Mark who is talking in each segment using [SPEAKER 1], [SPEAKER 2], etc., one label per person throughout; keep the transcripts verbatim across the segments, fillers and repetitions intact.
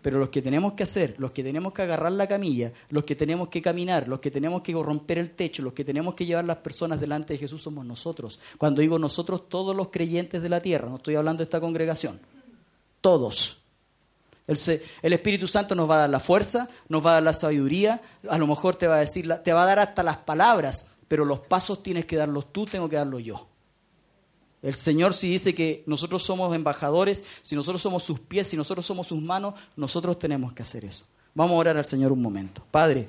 [SPEAKER 1] Pero los que tenemos que hacer, los que tenemos que agarrar la camilla, los que tenemos que caminar, los que tenemos que romper el techo, los que tenemos que llevar las personas delante de Jesús somos nosotros. Cuando digo nosotros, todos los creyentes de la tierra, no estoy hablando de esta congregación, todos. El, el Espíritu Santo nos va a dar la fuerza, nos va a dar la sabiduría, a lo mejor te va a decir, te va a dar hasta las palabras, pero los pasos tienes que darlos tú, tengo que darlos yo. El Señor si dice que nosotros somos embajadores, si nosotros somos sus pies, si nosotros somos sus manos, nosotros tenemos que hacer eso. Vamos a orar al Señor un momento. Padre,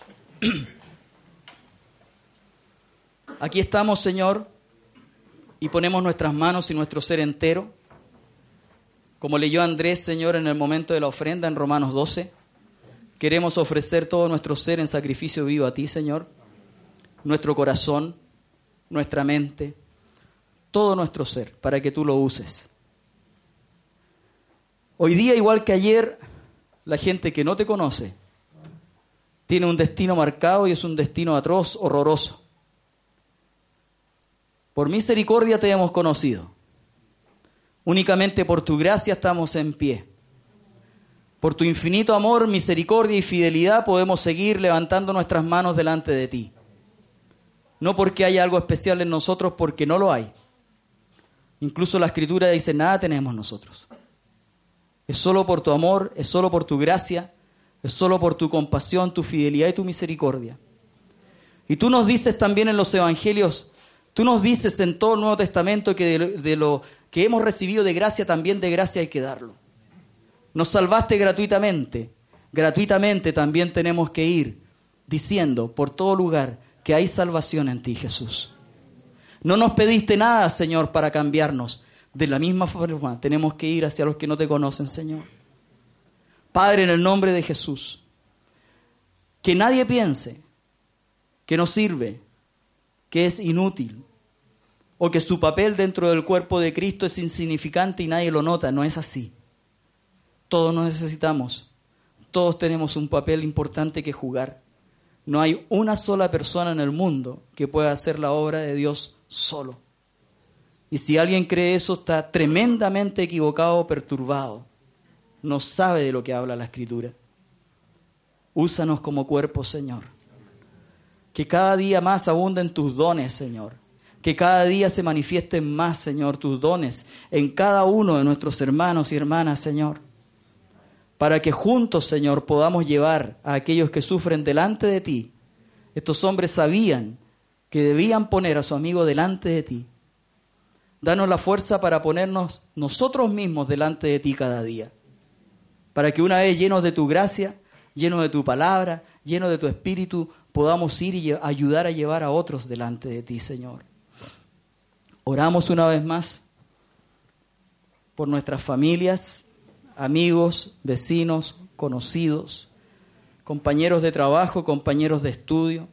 [SPEAKER 1] aquí estamos, Señor, y ponemos nuestras manos y nuestro ser entero. Como leyó Andrés, Señor, en el momento de la ofrenda en Romanos doce, queremos ofrecer todo nuestro ser en sacrificio vivo a ti, Señor. Nuestro corazón, nuestra mente, todo nuestro ser, para que tú lo uses. Hoy día, igual que ayer, la gente que no te conoce tiene un destino marcado y es un destino atroz, horroroso. Por misericordia te hemos conocido. Únicamente por tu gracia estamos en pie. Por tu infinito amor, misericordia y fidelidad podemos seguir levantando nuestras manos delante de ti. No porque haya algo especial en nosotros, porque no lo hay. Incluso la Escritura dice, nada tenemos nosotros. Es solo por tu amor, es solo por tu gracia, es solo por tu compasión, tu fidelidad y tu misericordia. Y tú nos dices también en los evangelios, tú nos dices en todo el Nuevo Testamento que de, de lo que hemos recibido de gracia, también de gracia hay que darlo. Nos salvaste gratuitamente, gratuitamente también tenemos que ir diciendo por todo lugar que hay salvación en ti, Jesús. No nos pediste nada, Señor, para cambiarnos. De la misma forma, tenemos que ir hacia los que no te conocen, Señor. Padre, en el nombre de Jesús, que nadie piense que no sirve, que es inútil, o que su papel dentro del cuerpo de Cristo es insignificante y nadie lo nota. No es así. Todos nos necesitamos. Todos tenemos un papel importante que jugar. No hay una sola persona en el mundo que pueda hacer la obra de Dios solo. Y si alguien cree eso, está tremendamente equivocado o perturbado. No sabe de lo que habla la Escritura. Úsanos como cuerpo, Señor. Que cada día más abunden tus dones, Señor. Que cada día se manifiesten más, Señor, tus dones en cada uno de nuestros hermanos y hermanas, Señor. Para que juntos, Señor, podamos llevar a aquellos que sufren delante de ti. Estos hombres sabían que debían poner a su amigo delante de ti. Danos la fuerza para ponernos nosotros mismos delante de ti cada día. Para que una vez llenos de tu gracia, llenos de tu palabra, llenos de tu espíritu, podamos ir y ayudar a llevar a otros delante de ti, Señor. Oramos una vez más por nuestras familias, amigos, vecinos, conocidos, compañeros de trabajo, compañeros de estudio,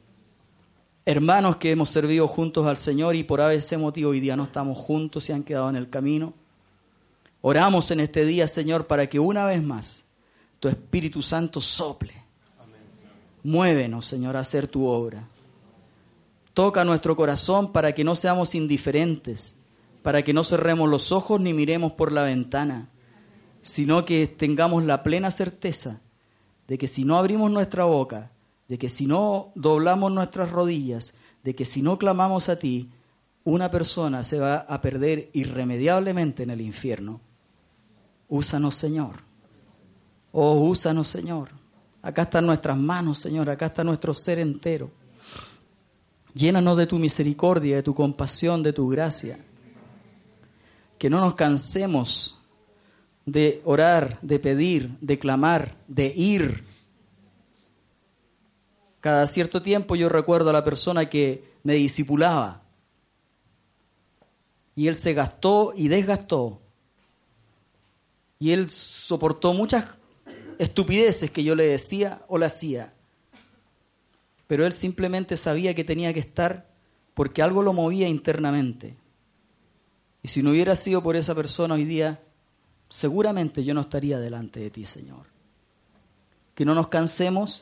[SPEAKER 1] hermanos que hemos servido juntos al Señor y por ese motivo hoy día no estamos juntos, se han quedado en el camino. Oramos en este día, Señor, para que una vez más tu Espíritu Santo sople. Amén. Muévenos, Señor, a hacer tu obra. Toca nuestro corazón para que no seamos indiferentes, para que no cerremos los ojos ni miremos por la ventana, sino que tengamos la plena certeza de que si no abrimos nuestra boca, de que si no doblamos nuestras rodillas, de que si no clamamos a ti, una persona se va a perder irremediablemente en el infierno. Úsanos, Señor. Oh, úsanos, Señor. Acá están nuestras manos, Señor. Acá está nuestro ser entero. Llénanos de tu misericordia, de tu compasión, de tu gracia. Que no nos cansemos de orar, de pedir, de clamar, de ir. Cada cierto tiempo yo recuerdo a la persona que me discipulaba. Y él se gastó y desgastó. Y él soportó muchas estupideces que yo le decía o le hacía. Pero él simplemente sabía que tenía que estar porque algo lo movía internamente. Y si no hubiera sido por esa persona hoy día, seguramente yo no estaría delante de ti, Señor. Que no nos cansemos.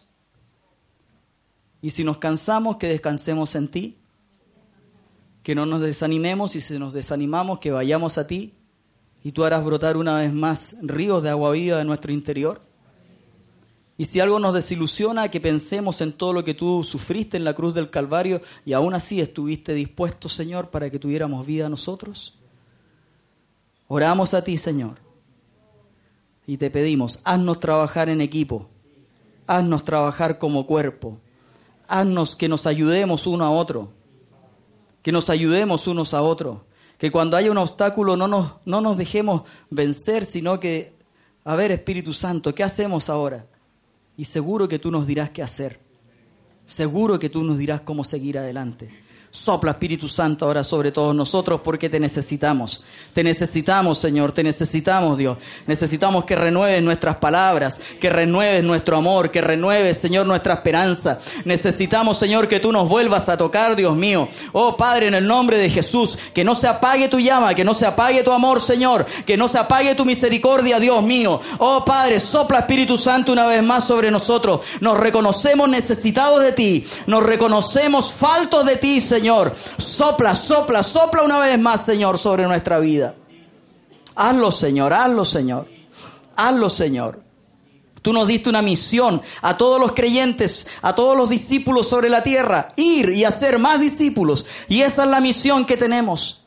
[SPEAKER 1] Y si nos cansamos, que descansemos en ti. Que no nos desanimemos y si nos desanimamos, que vayamos a ti. y tú harás brotar una vez más ríos de agua viva en nuestro interior. Y si algo nos desilusiona, que pensemos en todo lo que tú sufriste en la cruz del Calvario y aún así estuviste dispuesto, Señor, para que tuviéramos vida a nosotros. Oramos a ti, Señor, y te pedimos, haznos trabajar en equipo, haznos trabajar como cuerpo, haznos que nos ayudemos uno a otro, que nos ayudemos unos a otros, que cuando haya un obstáculo no nos, no nos dejemos vencer, sino que, a ver, Espíritu Santo, ¿qué hacemos ahora? Y seguro que tú nos dirás qué hacer. Seguro que tú nos dirás cómo seguir adelante. Sopla, Espíritu Santo, ahora sobre todos nosotros, porque te necesitamos. Te necesitamos, Señor, te necesitamos, Dios. Necesitamos que renueves nuestras palabras, que renueves nuestro amor, que renueves, Señor, nuestra esperanza. Necesitamos, Señor, que tú nos vuelvas a tocar, Dios mío. Oh, Padre, en el nombre de Jesús, que no se apague tu llama, que no se apague tu amor, Señor, que no se apague tu misericordia, Dios mío. Oh, Padre, sopla, Espíritu Santo, una vez más sobre nosotros. Nos reconocemos necesitados de ti, nos reconocemos faltos de ti, Señor. Señor, sopla, sopla, sopla una vez más, Señor, sobre nuestra vida. Hazlo, Señor, hazlo, Señor. Hazlo, Señor. Tú nos diste una misión a todos los creyentes, a todos los discípulos sobre la tierra, ir y hacer más discípulos. Y esa es la misión que tenemos.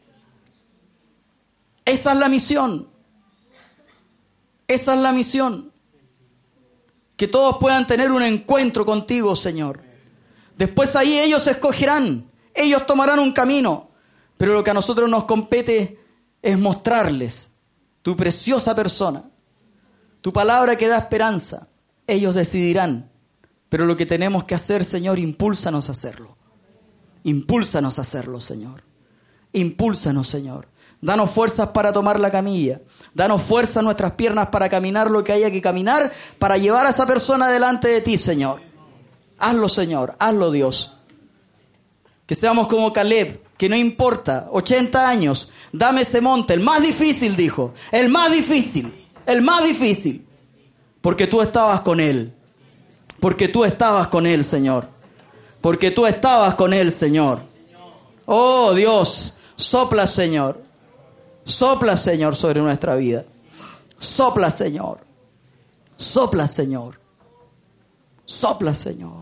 [SPEAKER 1] Esa es la misión. Esa es la misión. Que todos puedan tener un encuentro contigo, Señor. Después ahí ellos escogerán, ellos tomarán un camino, pero lo que a nosotros nos compete es mostrarles tu preciosa persona, tu palabra que da esperanza. Ellos decidirán, pero lo que tenemos que hacer, Señor, impúlsanos a hacerlo. Impúlsanos a hacerlo, Señor. Impúlsanos, Señor. Danos fuerzas para tomar la camilla. Danos fuerza en nuestras piernas para caminar lo que haya que caminar, para llevar a esa persona delante de ti, Señor. Hazlo, Señor, hazlo, Dios. Que seamos como Caleb, que no importa, ochenta años, dame ese monte, el más difícil, dijo, el más difícil, el más difícil, porque tú estabas con él, porque tú estabas con él, Señor, porque tú estabas con él, Señor. Oh, Dios, sopla, Señor, sopla, Señor, sobre nuestra vida, sopla, Señor, sopla, Señor. Sopla, Señor.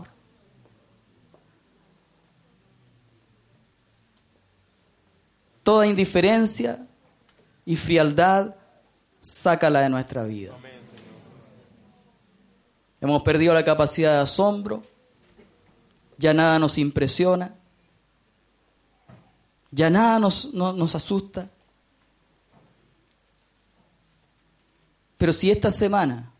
[SPEAKER 1] Toda indiferencia y frialdad, sácala de nuestra vida. Amén, Señor. Hemos perdido la capacidad de asombro. Ya nada nos impresiona. Ya nada nos, no, nos asusta. Pero si esta semana